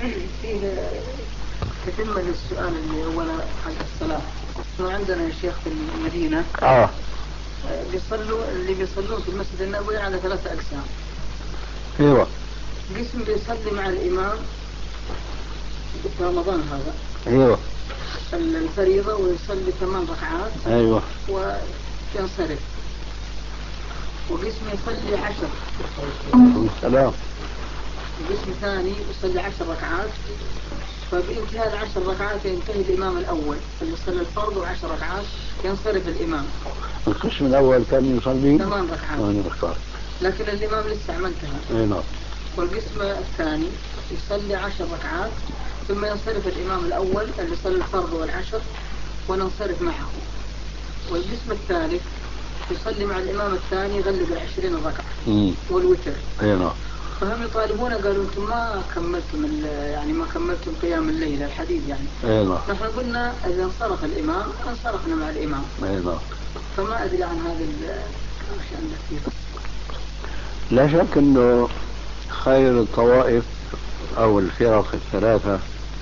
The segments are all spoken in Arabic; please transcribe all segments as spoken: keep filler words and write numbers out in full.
فيه تتم للسؤال اللي أول حق الصلاة. عندنا يا شيخ في المدينة اه بيصلوا اللي بيصلون في المسجد النبوي على ثلاثة أقسام. ايوه. قسم بيصلي مع الإمام في رمضان هذا ايوه الفريضة ويصلي ثمان ركعات ايوه وينصرف، وقسم يصلي عشر. سلام. وقسم ثاني يصلي عشر ركعات، فبانتهاء العشر ركعات ينتهي الإمام الأول اللي يصلي الفرض وعشر ركعات ينصرف الإمام. القسم الأول كان يصلي ثمان ركعات ثمان ركعات لكن الإمام لسه ما انتهى. اي نعم. والقسم الثاني يصلي عشر ركعات ثم ينصرف الإمام الأول اللي يصلي الفرض والعشر وننصرف معه. والقسم الثالث يصلي مع الإمام الثاني يغلب العشرين ركعة والوتر. اي نعم. فهم يطالبون قالوا انتم ما كملتم يعني ما كملتم قيام الليل الحديث يعني. اي نعم. نحن قلنا اذا انصرف الامام انصرفنا مع الامام. اي نعم. فما ادري عن هذا الشأن كثير. لا شك انه خير الطوائف او الفرق الثلاثة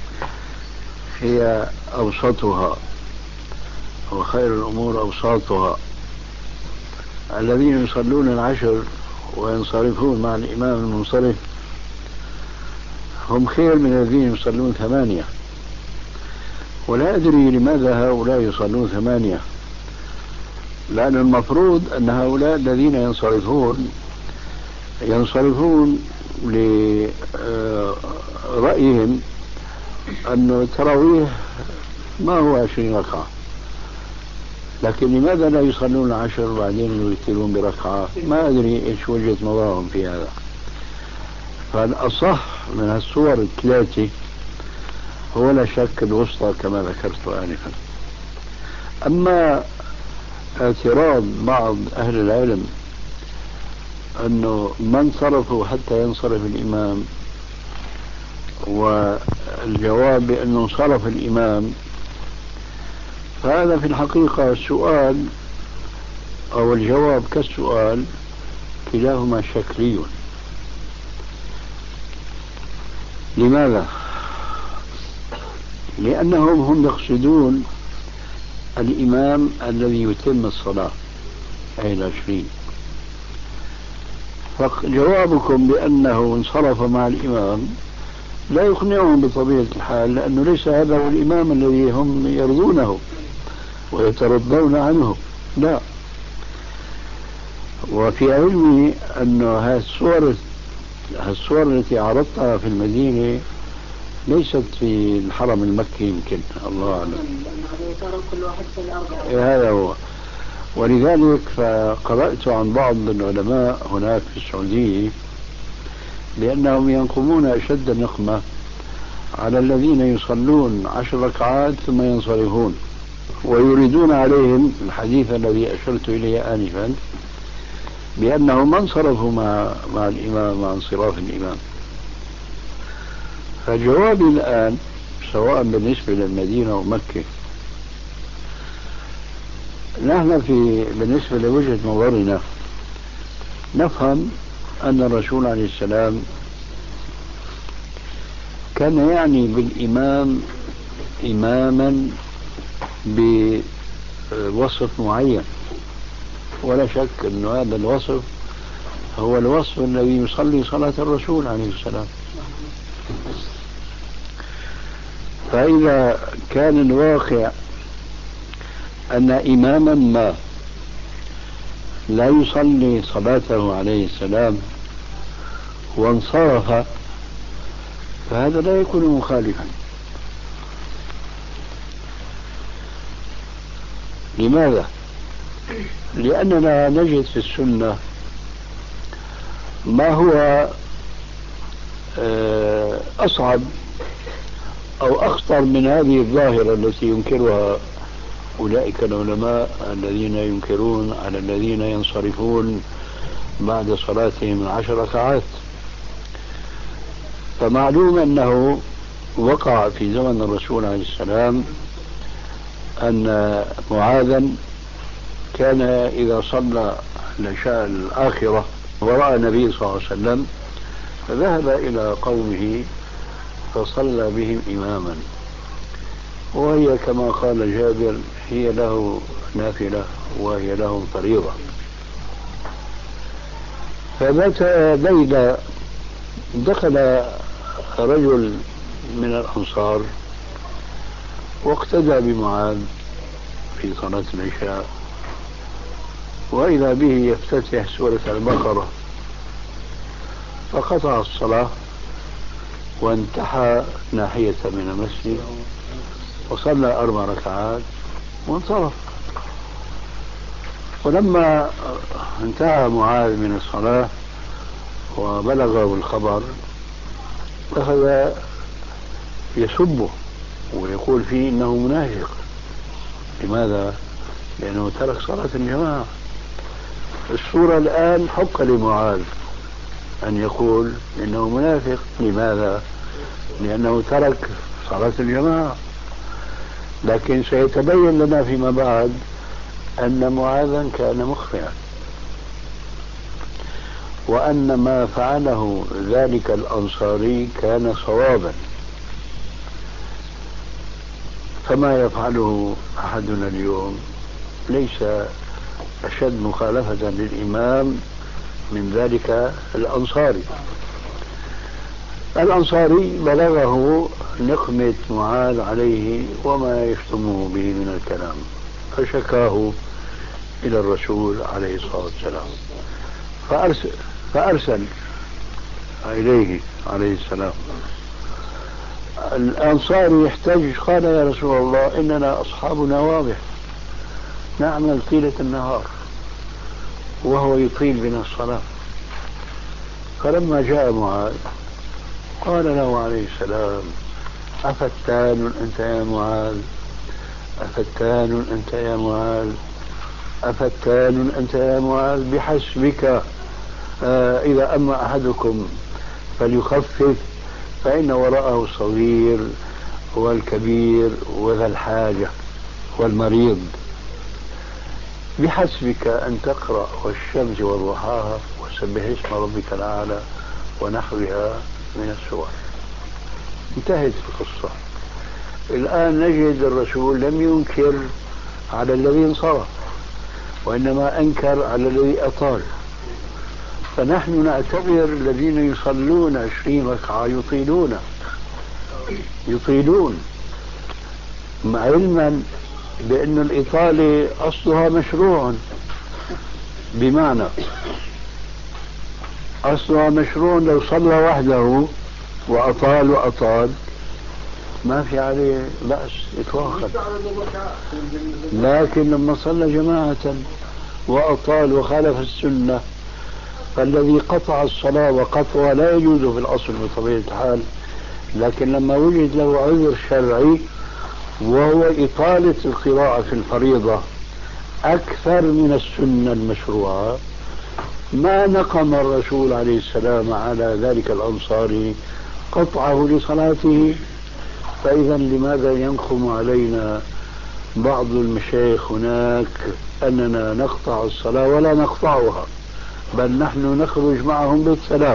هي اوسطها، وخير الامور اوساطها. الذين يصلون العشر وينصرفون مع الإمام المنصرف هم خير من الذين يصلون ثمانية. ولا أدري لماذا هؤلاء يصلون ثمانية، لأن المفروض أن هؤلاء الذين ينصرفون ينصرفون لرأيهم أن التراويح ما هو عشرين ركعة، لكن لماذا لا يصلون عشر وبعدين يوترون بركعة؟ ما أدري إيش وجهة نظرهم في هذا. فالأصح من الصور الثلاثة هو لا شك الوسطى كما ذكرت آنفا. أما اعتراض بعض أهل العلم أنه ما انصرفوا حتى ينصرف الإمام، والجواب بأنه انصرف الإمام، فهذا في الحقيقة السؤال أو الجواب كالسؤال كلاهما شكلي. لماذا؟ لأنهم هم يقصدون الإمام الذي يتم الصلاة أي العشرين، فجوابكم بأنه انصرف مع الإمام لا يقنعهم بطبيعة الحال، لأنه ليس هذا هو الإمام الذي هم يرضونه ويترضون عنه. لا. وفي علمي أن هذه الصور الصور التي عرضتها في المدينة ليست في الحرم المكي يمكن، الله أعلم. هذا هو. ولذلك فقرأت عن بعض العلماء هناك في السعودية بأنهم ينقمون أشد النقمة على الذين يصلون عشر ركعات ثم ينصرفون، ويريدون عليهم الحديث الذي أشرت إليه آنفا بأنه ما انصرفوا مع, مع الإمام مع انصراف الإمام. فجوابي الآن سواء بالنسبة للمدينة ومكة، نحن في بالنسبة لوجهة نظرنا نفهم أن الرسول عليه السلام كان يعني بالإمام إماما بوصف معين، ولا شك أن هذا الوصف هو الوصف الذي يصلي صلاة الرسول عليه السلام. فإذا كان الواقع أن إماما ما لا يصلي صلاته عليه السلام وانصرف، فهذا لا يكون مخالفا. لماذا؟ لأننا نجد في السنة ما هو أصعب أو أخطر من هذه الظاهرة التي ينكرها أولئك العلماء الذين ينكرون على الذين ينصرفون بعد صلاتهم العشر ركعات. فمعلوم أنه وقع في زمن الرسول عليه السلام أن معاذا كان إذا صلى العشاء الآخرة ورأى النبي صلى الله عليه وسلم فذهب إلى قومه فصلى بهم إماما، وهي كما قال جابر هي له نافلة وهي له فريضة. فمات ليلة دخل رجل من الأنصار واقتدى بمعاذ في صلاة العشاء، وإذا به يفتتح سورة البقرة، فقطع الصلاة وانتحى ناحية من المسجد وصلى أربع ركعات وانصرف. ولما انتهى معاذ من الصلاة وبلغه الخبر أخذ يسبه ويقول فيه إنه منافق. لماذا؟ لأنه ترك صلاة الجماعة. الصورة الآن حق لمعاذ أن يقول إنه منافق. لماذا؟ لأنه ترك صلاة الجماعة. لكن سيتبين لنا فيما بعد أن معاذا كان مخطئا، وأن ما فعله ذلك الأنصاري كان صوابا، فما يفعله أحدنا اليوم ليس أشد مخالفة للإمام من ذلك الأنصاري. الأنصاري بلغه نقمة معاذ عليه وما يشتمه به من الكلام، فشكاه إلى الرسول عليه الصلاة والسلام، فأرسل, فأرسل إليه عليه السلام. الأنصاري يحتج، قال يا رسول الله إننا أصحاب نواضح نعمل طيلة النهار وهو يطيل بنا الصلاة. فلما جاء معاذ قال له عليه السلام أفتان أنت يا معاذ، أفتان أنت يا معاذ، أفتان أنت يا معاذ، بحسبك آه إذا أما أحدكم فليخفف فإن وراءه الصغير والكبير وذا الحاجة والمريض. بحسبك أن تقرأ والشمس وضحاها وسبح اسم ربك الأعلى ونحوها من السور. انتهت القصة. الآن نجد الرسول لم ينكر على الذي انصرف، وإنما أنكر على الذي أطال. فنحن نعتبر الذين يصلون عشرين ركعة يطيلون يطيلون علما بأن الإطالة أصلها مشروع، بمعنى أصلها مشروع لو صلى وحده وأطال وأطال ما في عليه بأس إطلاقا. لكن لما صلى جماعة وأطال وخالف السنة، فالذي قطع الصلاة وقطعها لا يجوز في الأصل بطبيعة الحال، لكن لما وجد له عذر شرعي وهو إطالة القراءة في الفريضة أكثر من السنة المشروعة، ما نقم الرسول عليه السلام على ذلك الأنصاري قطعه لصلاته. فإذا لماذا ينقم علينا بعض المشايخ هناك أننا نقطع الصلاة؟ ولا نقطعها، بل نحن نخرج معهم بالسلام.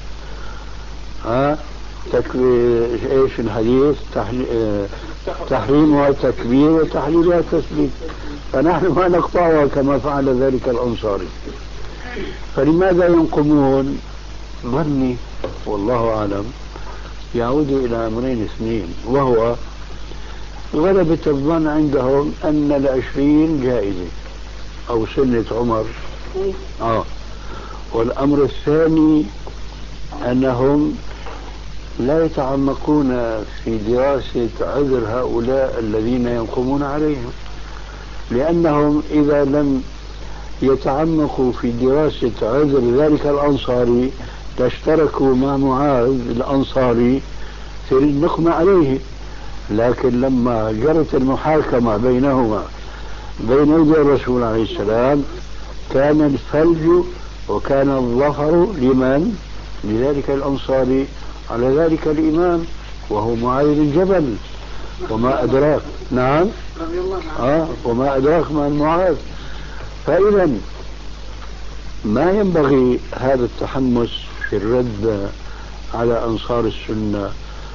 ها تكبير ايش الحديث؟ تحريمها تكبير وتحليلها تسليم، فنحن ما نقطعها كما فعل ذلك الأنصاري. فلماذا ينقمون؟ ظني والله أعلم يعود إلى أمرين اثنين، وهو غلبة الظن عندهم أن العشرين جائزة أو سنة عمر. آه. والأمر الثاني أنهم لا يتعمقون في دراسة عذر هؤلاء الذين ينقمون عليهم، لأنهم إذا لم يتعمقوا في دراسة عذر ذلك الأنصاري تشتركوا مع معاذ الأنصاري في النقم عليه. لكن لما جرت المحاكمة بينهما بين يدي الرسول عليه السلام كان الفلج وكان الظفر لمن؟ لذلك الأنصاري على ذلك الإمام وهو معاذ بن جبل. وما أدراك نعم آه وما أدراك ما معاذ. فإذا ما ينبغي هذا التحمس في الرد على أنصار السنة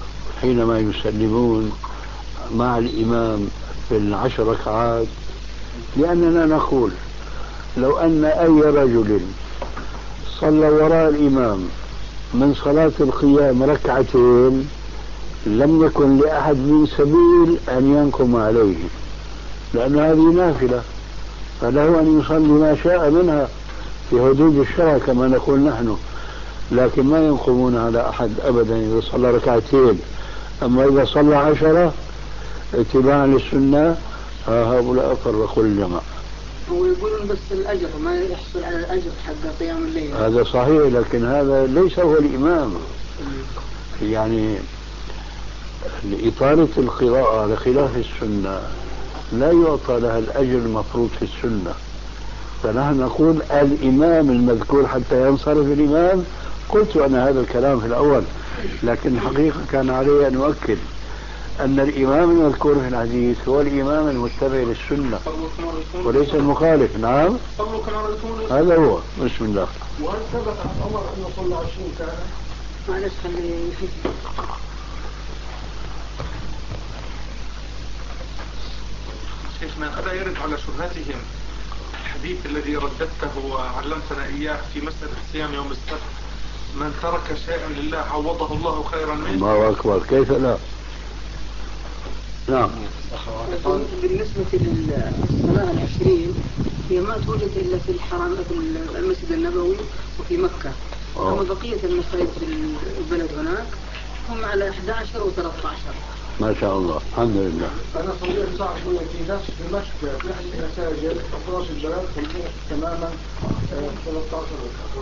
حينما يسلمون مع الإمام في العشر ركعات؟ لأننا نقول لو أن أي رجل صلى وراء الإمام من صلاة القيام ركعتين لم يكن لأحد من سبيل أن ينقم عليه، لأن هذه نافلة، فله أن يصلي ما شاء منها في حدود الشرع كما نقول نحن، لكن ما ينقمون على أحد أبدا إذا صلى ركعتين. أما إذا صلى عشرة اتباعا للسنة هؤلاء فرقوا الجماعة. ويقولون بس الأجر ما يحصل على الأجر حق قيام الليل. هذا صحيح، لكن هذا ليس هو الإمام. يعني لإطالة القراءة على خلاف السنة لا يعطى لها الأجر المفروض في السنة، فنحن نقول الإمام المذكور حتى ينصرف الإمام. قلت أنا هذا الكلام في الأول، لكن الحقيقة كان علي أن أؤكد أن الإمام المذكور في الحديث هو الإمام المتبع للسنة وليس المخالف. نعم هذا هو. بسم الله. وهل ثبت عن عمر أنه صلى عشرين سنة؟ معلش خلي شيخنا ألا يرد على شبهتهم الحديث الذي رددته وعلمتنا إياه في مسألة صيام يوم السبت: من ترك شيئا لله عوضه الله خيرا منه. الله أكبر، كيف لا؟ نعم. بالنسبة للصلاة العشرين هي ما توجد إلا في الحرم في المسجد النبوي وفي مكة، أما بقية المساجد في البلد هناك هم على أحد عشر و ثلاثة عشر. ما شاء الله، الحمد لله. أنا صليت صعب في ناس في مكة في أحد المساجد أطراف البلد تماما ثلاثة عشر.